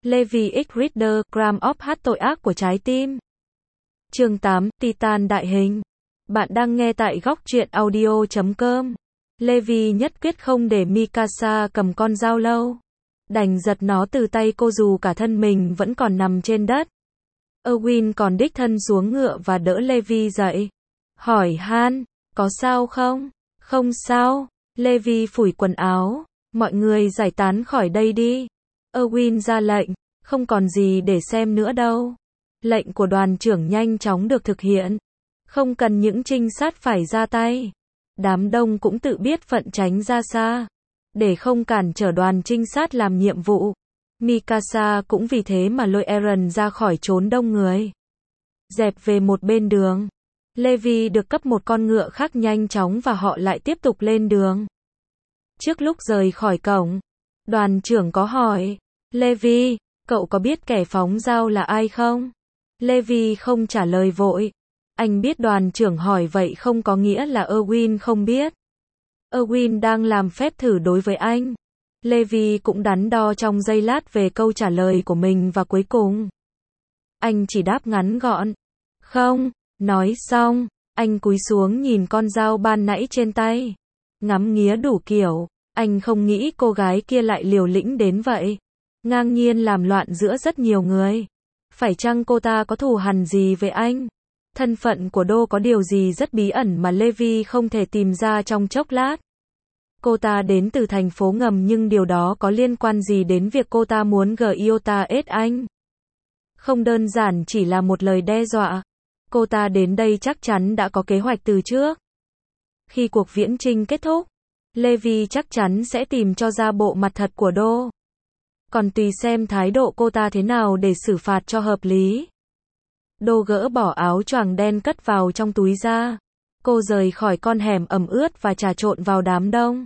Levi X Reader, Gram of Hát tội ác của trái tim. Chương 8, Titan đại hình. Bạn đang nghe tại góc truyện audio.com. Levi nhất quyết không để Mikasa cầm con dao lâu. Đành giật nó từ tay cô dù cả thân mình vẫn còn nằm trên đất. Erwin còn đích thân xuống ngựa và đỡ Levi dậy. Hỏi han, có sao không? Không sao. Levi phủi quần áo. Mọi người giải tán khỏi đây đi. Erwin ra lệnh. Không còn gì để xem nữa đâu. Lệnh của đoàn trưởng nhanh chóng được thực hiện. Không cần những trinh sát phải ra tay. Đám đông cũng tự biết phận tránh ra xa. Để không cản trở đoàn trinh sát làm nhiệm vụ. Mikasa cũng vì thế mà lôi Eren ra khỏi chốn đông người. Dẹp về một bên đường. Levi được cấp một con ngựa khác nhanh chóng và họ lại tiếp tục lên đường. Trước lúc rời khỏi cổng, đoàn trưởng có hỏi, Levi, cậu có biết kẻ phóng dao là ai không? Levi không trả lời vội. Anh biết đoàn trưởng hỏi vậy không có nghĩa là Erwin không biết. Erwin đang làm phép thử đối với anh. Levi cũng đắn đo trong giây lát về câu trả lời của mình và cuối cùng anh chỉ đáp ngắn gọn. Không. Nói xong, anh cúi xuống nhìn con dao ban nãy trên tay. Ngắm nghía đủ kiểu, anh không nghĩ cô gái kia lại liều lĩnh đến vậy. Ngang nhiên làm loạn giữa rất nhiều người. Phải chăng cô ta có thù hằn gì với anh? Thân phận của Đô có điều gì rất bí ẩn mà Levi không thể tìm ra trong chốc lát. Cô ta đến từ thành phố ngầm nhưng điều đó có liên quan gì đến việc cô ta muốn Gyota ết anh? Không đơn giản chỉ là một lời đe dọa. Cô ta đến đây chắc chắn đã có kế hoạch từ trước. Khi cuộc viễn chinh kết thúc, Levi chắc chắn sẽ tìm cho ra bộ mặt thật của Đô. Còn tùy xem thái độ cô ta thế nào để xử phạt cho hợp lý. Đô gỡ bỏ áo choàng đen cất vào trong túi ra. Cô rời khỏi con hẻm ẩm ướt và trà trộn vào đám đông.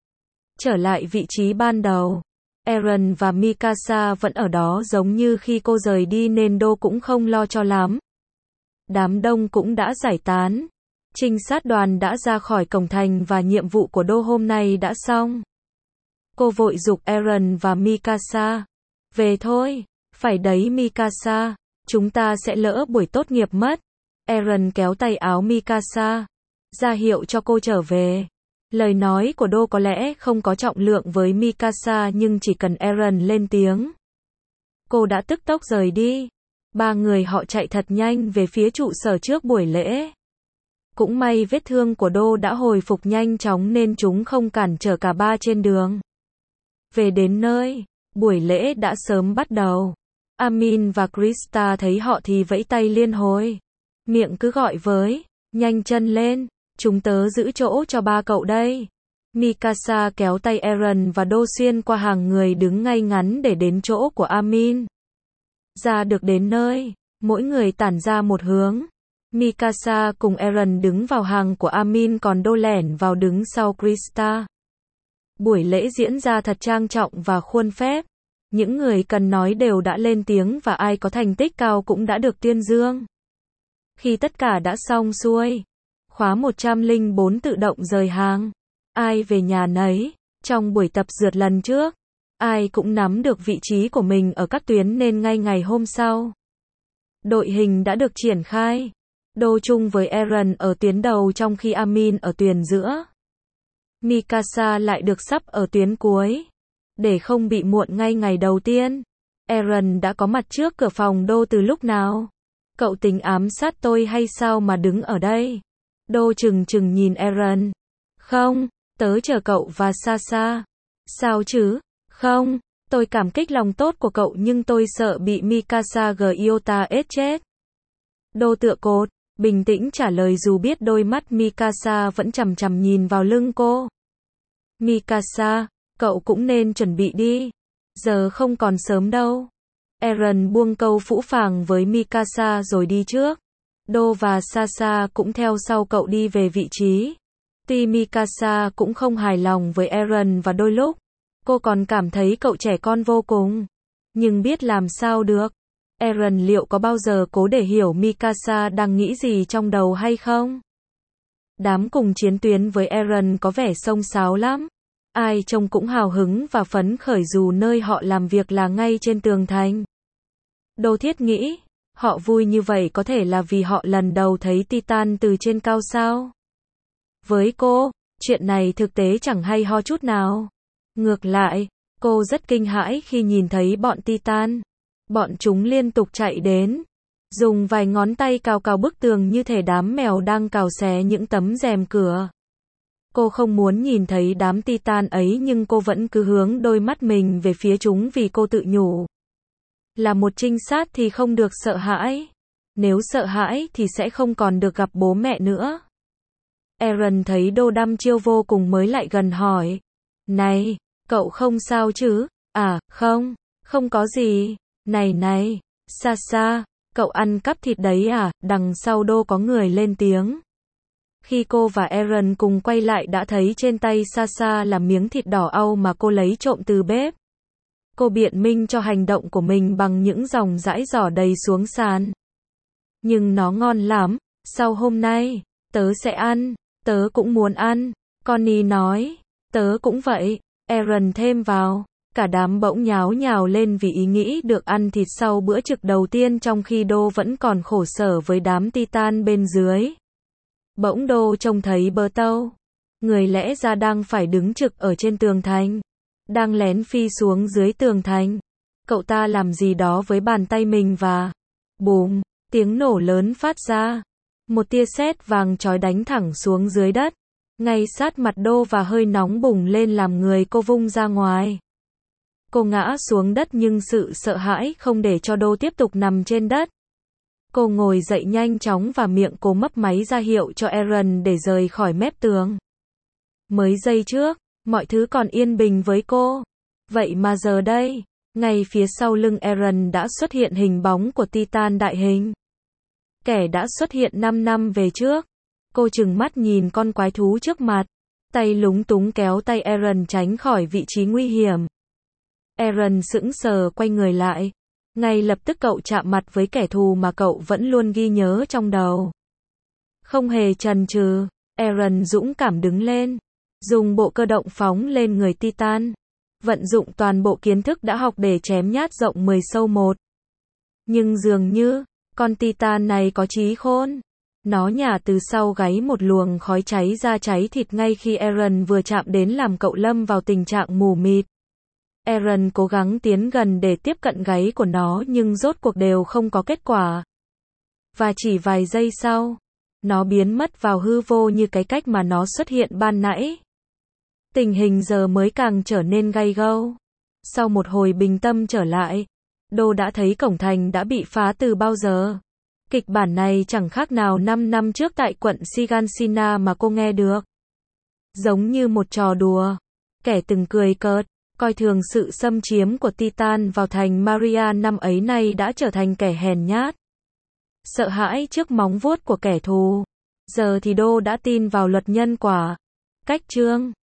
Trở lại vị trí ban đầu. Eren và Mikasa vẫn ở đó giống như khi cô rời đi nên Đô cũng không lo cho lắm. Đám đông cũng đã giải tán. Trinh sát đoàn đã ra khỏi cổng thành và nhiệm vụ của Đô hôm nay đã xong. Cô vội giục Eren và Mikasa. Về thôi. Phải đấy Mikasa. Chúng ta sẽ lỡ buổi tốt nghiệp mất. Eren kéo tay áo Mikasa. Ra hiệu cho cô trở về. Lời nói của Đô có lẽ không có trọng lượng với Mikasa nhưng chỉ cần Eren lên tiếng. Cô đã tức tốc rời đi. Ba người họ chạy thật nhanh về phía trụ sở trước buổi lễ. Cũng may vết thương của Đô đã hồi phục nhanh chóng nên chúng không cản trở cả ba trên đường. Về đến nơi, buổi lễ đã sớm bắt đầu. Amin và Krista thấy họ thì vẫy tay liên hồi. Miệng cứ gọi với, nhanh chân lên, chúng tớ giữ chỗ cho ba cậu đây. Mikasa kéo tay Eren và Đô xuyên qua hàng người đứng ngay ngắn để đến chỗ của Amin. Ra được đến nơi, mỗi người tản ra một hướng. Mikasa cùng Eren đứng vào hàng của Amin còn Đô lẻn vào đứng sau Krista. Buổi lễ diễn ra thật trang trọng và khuôn phép. Những người cần nói đều đã lên tiếng và ai có thành tích cao cũng đã được tuyên dương. Khi tất cả đã xong xuôi, khóa 104 tự động rời hàng. Ai về nhà nấy. Trong buổi tập dượt lần trước, ai cũng nắm được vị trí của mình ở các tuyến nên ngay ngày hôm sau, đội hình đã được triển khai. Đô chung với Eren ở tuyến đầu trong khi Amin ở tuyến giữa. Mikasa lại được sắp ở tuyến cuối. Để không bị muộn ngay ngày đầu tiên, Eren đã có mặt trước cửa phòng Đô từ lúc nào? Cậu tính ám sát tôi hay sao mà đứng ở đây? Đô chừng chừng nhìn Eren. Không, tớ chờ cậu và Sasa. Sao chứ? Không, tôi cảm kích lòng tốt của cậu nhưng tôi sợ bị Mikasa Gyota ết chết. Đô tựa cột, bình tĩnh trả lời dù biết đôi mắt Mikasa vẫn chằm chằm nhìn vào lưng cô. Mikasa, cậu cũng nên chuẩn bị đi. Giờ không còn sớm đâu. Eren buông câu phũ phàng với Mikasa rồi đi trước. Đô và Sasa cũng theo sau cậu đi về vị trí. Tuy Mikasa cũng không hài lòng với Eren và đôi lúc cô còn cảm thấy cậu trẻ con vô cùng. Nhưng biết làm sao được. Eren liệu có bao giờ cố để hiểu Mikasa đang nghĩ gì trong đầu hay không? Đám cùng chiến tuyến với Eren có vẻ xông xáo lắm. ai trông cũng hào hứng và phấn khởi dù nơi họ làm việc là ngay trên tường thành. Đô Thiết nghĩ, họ vui như vậy có thể là vì họ lần đầu thấy Titan từ trên cao sao? Với cô, chuyện này thực tế chẳng hay ho chút nào. Ngược lại, cô rất kinh hãi khi nhìn thấy bọn Titan. Bọn chúng liên tục chạy đến, dùng vài ngón tay cào cào bức tường như thể đám mèo đang cào xé những tấm rèm cửa. Cô không muốn nhìn thấy đám Titan ấy nhưng cô vẫn cứ hướng đôi mắt mình về phía chúng vì cô tự nhủ. Là một trinh sát thì không được sợ hãi. Nếu sợ hãi thì sẽ không còn được gặp bố mẹ nữa. Aaron thấy Đô đăm chiêu vô cùng mới lại gần hỏi. Này, cậu không sao chứ? À, không, không có gì. Này, Sasha, cậu ăn cắp thịt đấy à? Đằng sau Đô có người lên tiếng. Khi cô và Aaron cùng quay lại đã thấy trên tay Sasha là miếng thịt đỏ au mà cô lấy trộm từ bếp. Cô biện minh cho hành động của mình bằng những dòng dãi giỏ đầy xuống sàn. Nhưng nó ngon lắm, sau hôm nay, tớ sẽ ăn, tớ cũng muốn ăn, Connie nói, tớ cũng vậy, Aaron thêm vào. Cả đám bỗng nháo nhào lên vì ý nghĩ được ăn thịt sau bữa trực đầu tiên trong khi Đô vẫn còn khổ sở với đám Titan bên dưới. Bỗng Đô trông thấy bờ tâu. Người lẽ ra đang phải đứng trực ở trên tường thành. Đang lén phi xuống dưới tường thành. Cậu ta làm gì đó với bàn tay mình và bùm, tiếng nổ lớn phát ra. Một tia sét vàng chói đánh thẳng xuống dưới đất. Ngay sát mặt Đô và hơi nóng bùng lên làm người cô vung ra ngoài. Cô ngã xuống đất nhưng sự sợ hãi không để cho Đô tiếp tục nằm trên đất. Cô ngồi dậy nhanh chóng và miệng cô mấp máy ra hiệu cho Aaron để rời khỏi mép tường. Mới giây trước, mọi thứ còn yên bình với cô. Vậy mà giờ đây, ngay phía sau lưng Aaron đã xuất hiện hình bóng của Titan đại hình. Kẻ đã xuất hiện 5 năm về trước. Cô trừng mắt nhìn con quái thú trước mặt. Tay lúng túng kéo tay Aaron tránh khỏi vị trí nguy hiểm. Aaron sững sờ quay người lại. Ngay lập tức cậu chạm mặt với kẻ thù mà cậu vẫn luôn ghi nhớ trong đầu. Không hề chần chừ, Aaron dũng cảm đứng lên. Dùng bộ cơ động phóng lên người Titan. Vận dụng toàn bộ kiến thức đã học để chém nhát rộng 10 sâu 1. Nhưng dường như, con Titan này có trí khôn. Nó nhả từ sau gáy một luồng khói cháy ra cháy thịt ngay khi Aaron vừa chạm đến làm cậu lâm vào tình trạng mù mịt. Aaron cố gắng tiến gần để tiếp cận gáy của nó nhưng rốt cuộc đều không có kết quả. Và chỉ vài giây sau, nó biến mất vào hư vô như cái cách mà nó xuất hiện ban nãy. Tình hình giờ mới càng trở nên gay gâu. Sau một hồi bình tâm trở lại, Đô đã thấy cổng thành đã bị phá từ bao giờ. Kịch bản này chẳng khác nào 5 năm trước tại quận Sigansina mà cô nghe được. Giống như một trò đùa. Kẻ từng cười cợt, coi thường sự xâm chiếm của Titan vào thành Maria năm ấy nay đã trở thành kẻ hèn nhát. Sợ hãi trước móng vuốt của kẻ thù. Giờ thì Đô đã tin vào luật nhân quả. Cách chương